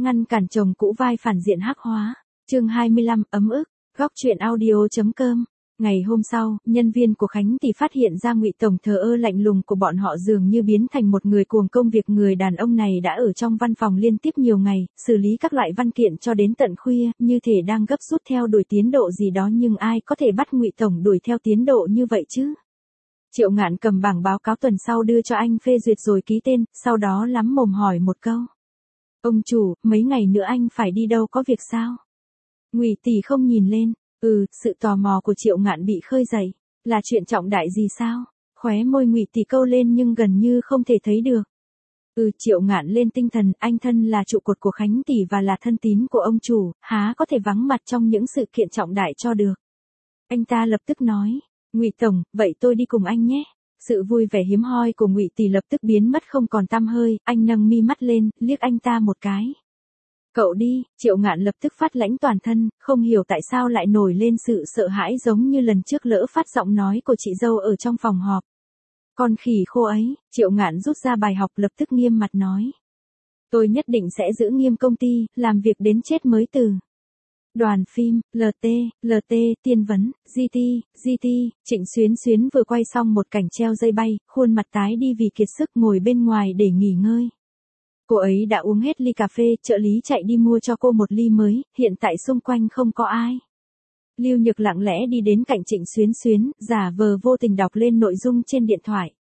ngăn cản chồng cũ vai phản diện hắc hóa. Chương 25, ấm ức. Góc truyện audio.com. Ngày hôm sau, nhân viên của Khánh thì phát hiện ra Ngụy tổng thờ ơ lạnh lùng của bọn họ dường như biến thành một người cuồng công việc. Người đàn ông này đã ở trong văn phòng liên tiếp nhiều ngày, xử lý các loại văn kiện cho đến tận khuya, như thể đang gấp rút theo đuổi tiến độ gì đó, nhưng ai có thể bắt Ngụy tổng đuổi theo tiến độ như vậy chứ? Triệu Ngạn cầm bảng báo cáo tuần sau đưa cho anh phê duyệt rồi ký tên, sau đó lắm mồm hỏi một câu. Ông chủ, mấy ngày nữa anh phải đi đâu, có việc sao? Ngụy tỷ không nhìn lên. Sự tò mò của Triệu Ngạn bị khơi dậy. Là chuyện trọng đại gì sao? Khóe môi Ngụy tỷ câu lên nhưng gần như không thể thấy được. Triệu Ngạn lên tinh thần, anh thân là trụ cột của Khánh tỷ và là thân tín của ông chủ, há có thể vắng mặt trong những sự kiện trọng đại cho được. Anh ta lập tức nói, Ngụy tổng, vậy tôi đi cùng anh nhé. Sự vui vẻ hiếm hoi của Ngụy tỷ lập tức biến mất không còn tăm hơi, anh nâng mi mắt lên, liếc anh ta một cái. Cậu đi. Triệu Ngạn lập tức phát lãnh toàn thân, không hiểu tại sao lại nổi lên sự sợ hãi giống như lần trước lỡ phát giọng nói của chị dâu ở trong phòng họp. Con khỉ khô ấy. Triệu Ngạn rút ra bài học lập tức nghiêm mặt nói. Tôi nhất định sẽ giữ nghiêm công ty, làm việc đến chết mới từ. Đoàn phim, LT, tiên vấn, GT, Trịnh Xuyến Xuyến vừa quay xong một cảnh treo dây bay, khuôn mặt tái đi vì kiệt sức ngồi bên ngoài để nghỉ ngơi. Cô ấy đã uống hết ly cà phê, trợ lý chạy đi mua cho cô một ly mới, hiện tại xung quanh không có ai. Lưu Nhược lặng lẽ đi đến cạnh Trịnh Xuyến Xuyến, giả vờ vô tình đọc lên nội dung trên điện thoại.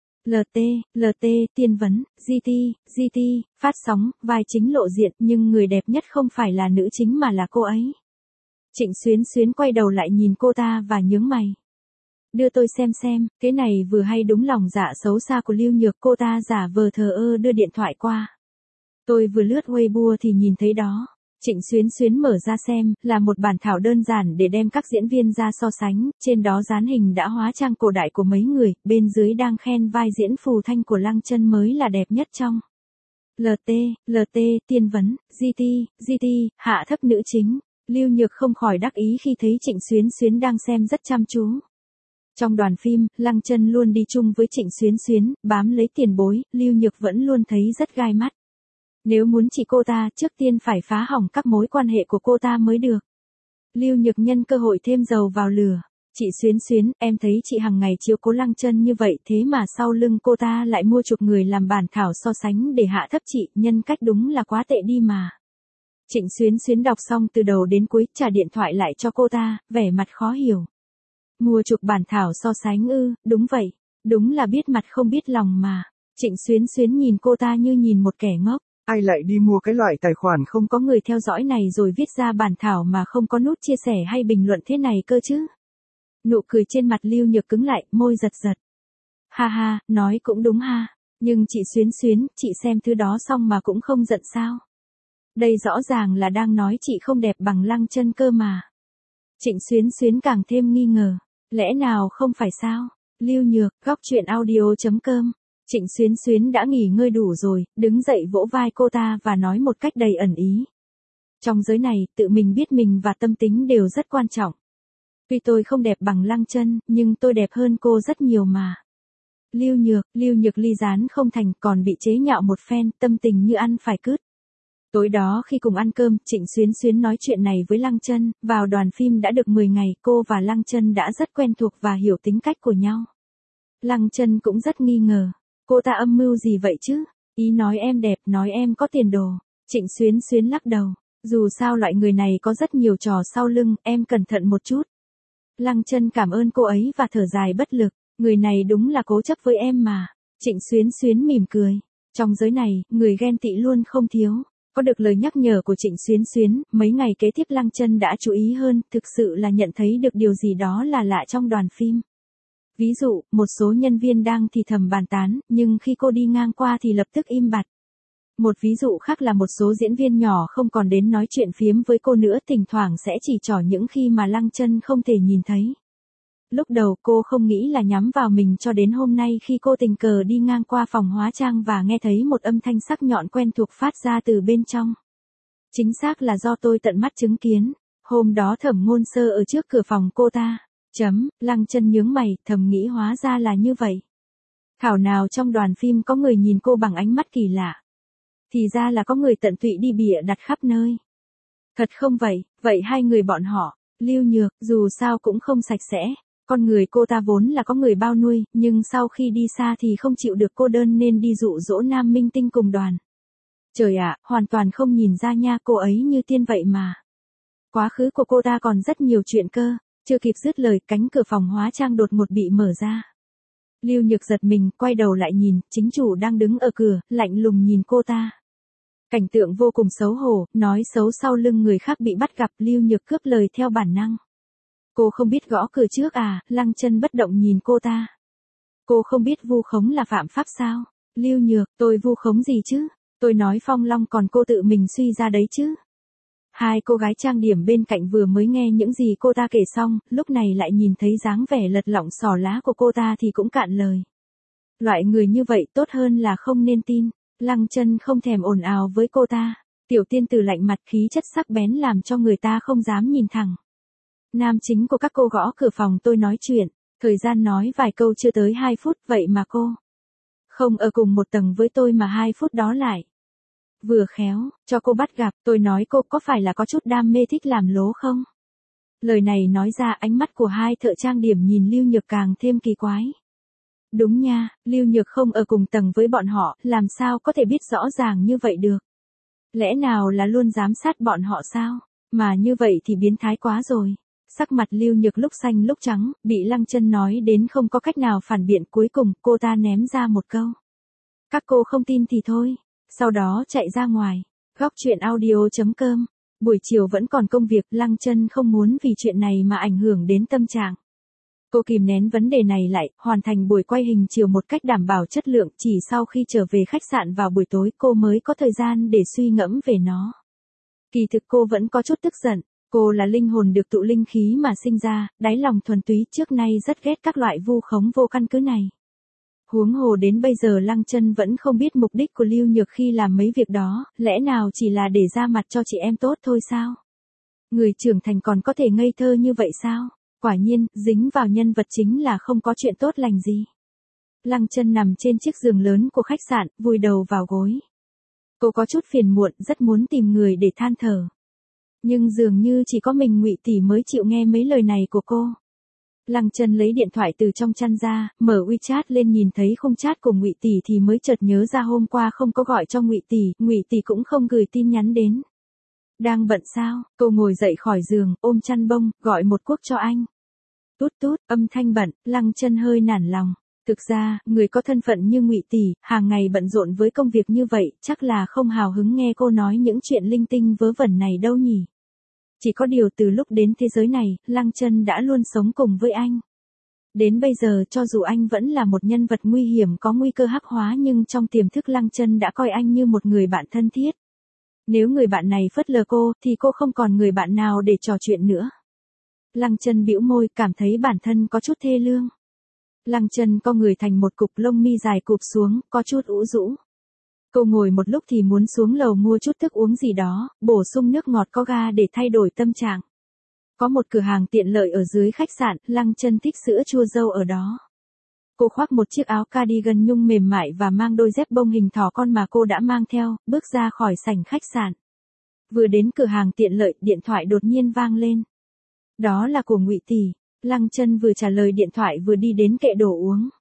LT, tiên vấn, GT, phát sóng, vai chính lộ diện, nhưng người đẹp nhất không phải là nữ chính mà là cô ấy. Trịnh Xuyến Xuyến quay đầu lại nhìn cô ta và nhướng mày. Đưa tôi xem, cái này vừa hay đúng lòng dạ xấu xa của Lưu Nhược. Cô ta giả vờ thờ ơ đưa điện thoại qua. Tôi vừa lướt Weibo thì nhìn thấy đó. Trịnh Xuyến Xuyến mở ra xem, là một bản thảo đơn giản để đem các diễn viên ra so sánh, trên đó dán hình đã hóa trang cổ đại của mấy người, bên dưới đang khen vai diễn Phù Thanh của Lăng Chân mới là đẹp nhất trong. LT, tiên vấn, GT, hạ thấp nữ chính. Lưu Nhược không khỏi đắc ý khi thấy Trịnh Xuyến Xuyến đang xem rất chăm chú. Trong đoàn phim, Lăng Chân luôn đi chung với Trịnh Xuyến Xuyến, bám lấy tiền bối, Lưu Nhược vẫn luôn thấy rất gai mắt. Nếu muốn chỉ cô ta, trước tiên phải phá hỏng các mối quan hệ của cô ta mới được. Lưu Nhược nhân cơ hội thêm dầu vào lửa. Chị Xuyến Xuyến, em thấy chị hàng ngày chiếu cố Lăng Chân như vậy, thế mà sau lưng cô ta lại mua chuộc người làm bản thảo so sánh để hạ thấp chị, nhân cách đúng là quá tệ đi mà. Trịnh Xuyến Xuyến đọc xong từ đầu đến cuối, trả điện thoại lại cho cô ta, vẻ mặt khó hiểu. Mua chuộc bản thảo so sánh đúng vậy. Đúng là biết mặt không biết lòng mà. Trịnh Xuyến Xuyến nhìn cô ta như nhìn một kẻ ngốc. Ai lại đi mua cái loại tài khoản không có người theo dõi này rồi viết ra bản thảo mà không có nút chia sẻ hay bình luận thế này cơ chứ? Nụ cười trên mặt Lưu Nhược cứng lại, môi giật giật. Ha, nói cũng đúng ha. Nhưng chị Xuyến Xuyến, chị xem thứ đó xong mà cũng không giận sao? Đây rõ ràng là đang nói chị không đẹp bằng Lăng Chân cơ mà. Trịnh Xuyến Xuyến càng thêm nghi ngờ. Lẽ nào không phải sao? Lưu Nhược, góc truyện audio.com. Trịnh Xuyến Xuyến đã nghỉ ngơi đủ rồi, đứng dậy vỗ vai cô ta và nói một cách đầy ẩn ý. Trong giới này, tự mình biết mình và tâm tính đều rất quan trọng. Tuy tôi không đẹp bằng Lăng Chân, nhưng tôi đẹp hơn cô rất nhiều mà. Lưu Nhược ly gián không thành, còn bị chế nhạo một phen, tâm tình như ăn phải cứt. Tối đó khi cùng ăn cơm, Trịnh Xuyến Xuyến nói chuyện này với Lăng Chân, vào đoàn phim đã được 10 ngày, cô và Lăng Chân đã rất quen thuộc và hiểu tính cách của nhau. Lăng Chân cũng rất nghi ngờ, cô ta âm mưu gì vậy chứ? Ý nói em đẹp, nói em có tiền đồ. Trịnh Xuyến Xuyến lắc đầu, dù sao loại người này có rất nhiều trò sau lưng, em cẩn thận một chút. Lăng Chân cảm ơn cô ấy và thở dài bất lực, người này đúng là cố chấp với em mà. Trịnh Xuyến Xuyến mỉm cười, trong giới này, người ghen tị luôn không thiếu. Có được lời nhắc nhở của Trịnh Xuyến Xuyến, mấy ngày kế tiếp Lăng Chân đã chú ý hơn, thực sự là nhận thấy được điều gì đó là lạ trong đoàn phim. Ví dụ, một số nhân viên đang thì thầm bàn tán, nhưng khi cô đi ngang qua thì lập tức im bặt. Một ví dụ khác là một số diễn viên nhỏ không còn đến nói chuyện phiếm với cô nữa, thỉnh thoảng sẽ chỉ trỏ những khi mà Lăng Chân không thể nhìn thấy. Lúc đầu cô không nghĩ là nhắm vào mình cho đến hôm nay khi cô tình cờ đi ngang qua phòng hóa trang và nghe thấy một âm thanh sắc nhọn quen thuộc phát ra từ bên trong. Chính xác là do tôi tận mắt chứng kiến. Hôm đó Thẩm Ngôn Sơ ở trước cửa phòng cô ta. Lăng Chân nhướng mày, thầm nghĩ hóa ra là như vậy. Thảo nào trong đoàn phim có người nhìn cô bằng ánh mắt kỳ lạ. Thì ra là có người tận tụy đi bịa đặt khắp nơi. Thật không vậy, vậy hai người bọn họ, Lưu Nhược, dù sao cũng không sạch sẽ. Con người cô ta vốn là có người bao nuôi, nhưng sau khi đi xa thì không chịu được cô đơn nên đi dụ dỗ nam minh tinh cùng đoàn. Trời ạ, hoàn toàn không nhìn ra nha, cô ấy như tiên vậy mà. Quá khứ của cô ta còn rất nhiều chuyện cơ. Chưa kịp dứt lời, cánh cửa phòng hóa trang đột ngột bị mở ra. Lưu Nhược giật mình, quay đầu lại nhìn, chính chủ đang đứng ở cửa, lạnh lùng nhìn cô ta. Cảnh tượng vô cùng xấu hổ, nói xấu sau lưng người khác bị bắt gặp. Lưu Nhược cướp lời theo bản năng. Cô không biết gõ cửa trước à? Lăng Chân bất động nhìn cô ta. Cô không biết vu khống là phạm pháp sao? Lưu Nhược, tôi vu khống gì chứ? Tôi nói Phong Long còn cô tự mình suy ra đấy chứ. Hai cô gái trang điểm bên cạnh vừa mới nghe những gì cô ta kể xong, lúc này lại nhìn thấy dáng vẻ lật lọng xỏ lá của cô ta thì cũng cạn lời. Loại người như vậy tốt hơn là không nên tin. Lăng Chân không thèm ồn ào với cô ta. Tiểu tiên tử lạnh mặt, khí chất sắc bén làm cho người ta không dám nhìn thẳng. Nam chính của các cô gõ cửa phòng tôi nói chuyện. Thời gian nói vài câu chưa tới 2 phút, vậy mà cô không ở cùng một tầng với tôi mà 2 phút đó lại vừa khéo cho cô bắt gặp. Tôi nói cô có phải là có chút đam mê thích làm lố không? Lời này nói ra, ánh mắt của hai thợ trang điểm nhìn Lưu Nhược càng thêm kỳ quái. Đúng nha, Lưu Nhược không ở cùng tầng với bọn họ, làm sao có thể biết rõ ràng như vậy được? Lẽ nào là luôn giám sát bọn họ sao? Mà như vậy thì biến thái quá rồi. Sắc mặt Lưu Nhược lúc xanh lúc trắng, bị Lăng Chân nói đến không có cách nào phản biện, cuối cùng cô ta ném ra một câu. Các cô không tin thì thôi. Sau đó chạy ra ngoài. Góc truyện audio.com. Buổi chiều vẫn còn công việc, Lăng Chân không muốn vì chuyện này mà ảnh hưởng đến tâm trạng. Cô kìm nén vấn đề này lại, hoàn thành buổi quay hình chiều một cách đảm bảo chất lượng, chỉ sau khi trở về khách sạn vào buổi tối cô mới có thời gian để suy ngẫm về nó. Kỳ thực cô vẫn có chút tức giận. Cô là linh hồn được tụ linh khí mà sinh ra, đáy lòng thuần túy, trước nay rất ghét các loại vu khống vô căn cứ này. Huống hồ đến bây giờ Lăng Chân vẫn không biết mục đích của Lưu Nhược khi làm mấy việc đó, lẽ nào chỉ là để ra mặt cho chị em tốt thôi sao? Người trưởng thành còn có thể ngây thơ như vậy sao? Quả nhiên, dính vào nhân vật chính là không có chuyện tốt lành gì. Lăng Chân nằm trên chiếc giường lớn của khách sạn, vùi đầu vào gối. Cô có chút phiền muộn, rất muốn tìm người để than thở. Nhưng dường như chỉ có mình Ngụy tỷ mới chịu nghe mấy lời này của cô. Lăng Chân lấy điện thoại từ trong chăn ra, mở WeChat lên, nhìn thấy khung chat của Ngụy tỷ thì mới chợt nhớ ra hôm qua không có gọi cho Ngụy tỷ cũng không gửi tin nhắn đến. Đang bận sao? Cô ngồi dậy khỏi giường, ôm chăn bông, gọi một cuộc cho anh. Tút tút, âm thanh bận, Lăng Chân hơi nản lòng. Thực ra, người có thân phận như Ngụy tỷ, hàng ngày bận rộn với công việc như vậy, chắc là không hào hứng nghe cô nói những chuyện linh tinh vớ vẩn này đâu nhỉ. Chỉ có điều từ lúc đến thế giới này, Lăng Chân đã luôn sống cùng với anh. Đến bây giờ cho dù anh vẫn là một nhân vật nguy hiểm có nguy cơ hắc hóa, nhưng trong tiềm thức Lăng Chân đã coi anh như một người bạn thân thiết. Nếu người bạn này phớt lờ cô, thì cô không còn người bạn nào để trò chuyện nữa. Lăng Chân bĩu môi, cảm thấy bản thân có chút thê lương. Lăng Chân co người thành một cục, lông mi dài cụp xuống, có chút ủ rũ. Cô ngồi một lúc thì muốn xuống lầu mua chút thức uống gì đó, bổ sung nước ngọt có ga để thay đổi tâm trạng. Có một cửa hàng tiện lợi ở dưới khách sạn, Lăng Chân thích sữa chua dâu ở đó. Cô khoác một chiếc áo cardigan nhung mềm mại và mang đôi dép bông hình thỏ con mà cô đã mang theo, bước ra khỏi sảnh khách sạn. Vừa đến cửa hàng tiện lợi, điện thoại đột nhiên vang lên. Đó là của Ngụy tỷ. Lăng Chân vừa trả lời điện thoại vừa đi đến kệ đồ uống.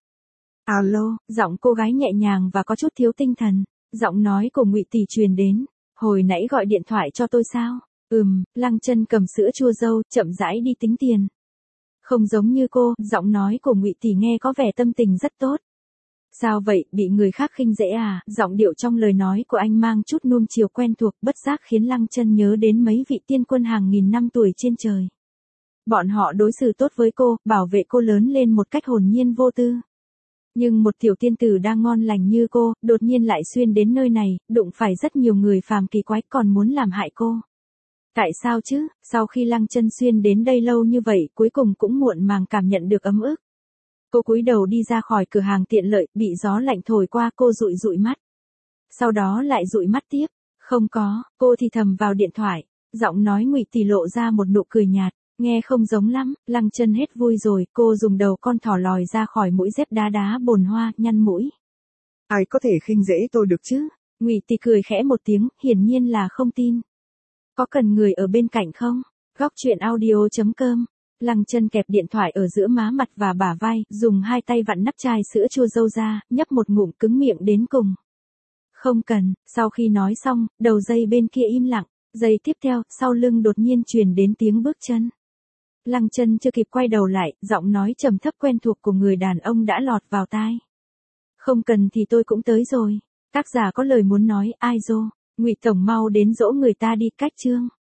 Alo, giọng cô gái nhẹ nhàng và có chút thiếu tinh thần. Giọng nói của Ngụy tỷ truyền đến. Hồi nãy gọi điện thoại cho tôi sao? Lăng Chân cầm sữa chua dâu, chậm rãi đi tính tiền. Không giống như cô, giọng nói của Ngụy tỷ nghe có vẻ tâm tình rất tốt. Sao vậy, bị người khác khinh dễ à? Giọng điệu trong lời nói của anh mang chút nuông chiều quen thuộc, bất giác khiến Lăng Chân nhớ đến mấy vị tiên quân hàng nghìn năm tuổi trên trời. Bọn họ đối xử tốt với cô, bảo vệ cô lớn lên một cách hồn nhiên vô tư. Nhưng một tiểu tiên tử đang ngon lành như cô, đột nhiên lại xuyên đến nơi này, đụng phải rất nhiều người phàm kỳ quái còn muốn làm hại cô. Tại sao chứ? Sau khi Lăng Chân xuyên đến đây lâu như vậy, cuối cùng cũng muộn màng cảm nhận được ấm ức. Cô cúi đầu đi ra khỏi cửa hàng tiện lợi, bị gió lạnh thổi qua, cô dụi dụi mắt. Sau đó lại dụi mắt tiếp. Không có, cô thì thầm vào điện thoại. Giọng nói Ngụy tỷ lộ ra một nụ cười nhạt. Nghe không giống lắm, Lăng Chân hết vui rồi, cô dùng đầu con thỏ lòi ra khỏi mũi dép đá đá bồn hoa, nhăn mũi. Ai có thể khinh dễ tôi được chứ? Ngụy Tỷ cười khẽ một tiếng, hiển nhiên là không tin. Có cần người ở bên cạnh không? Góc truyện audio.com. Lăng Chân kẹp điện thoại ở giữa má mặt và bả vai, dùng hai tay vặn nắp chai sữa chua dâu ra, nhấp một ngụm cứng miệng đến cùng. Không cần. Sau khi nói xong, đầu dây bên kia im lặng. Giây tiếp theo, sau lưng đột nhiên truyền đến tiếng bước chân. Lăng Chân chưa kịp quay đầu lại, giọng nói trầm thấp quen thuộc của người đàn ông đã lọt vào tai. Không cần thì tôi cũng tới rồi. Tác giả có lời muốn nói, ai dô, Ngụy tổng mau đến dỗ người ta đi, cách chương.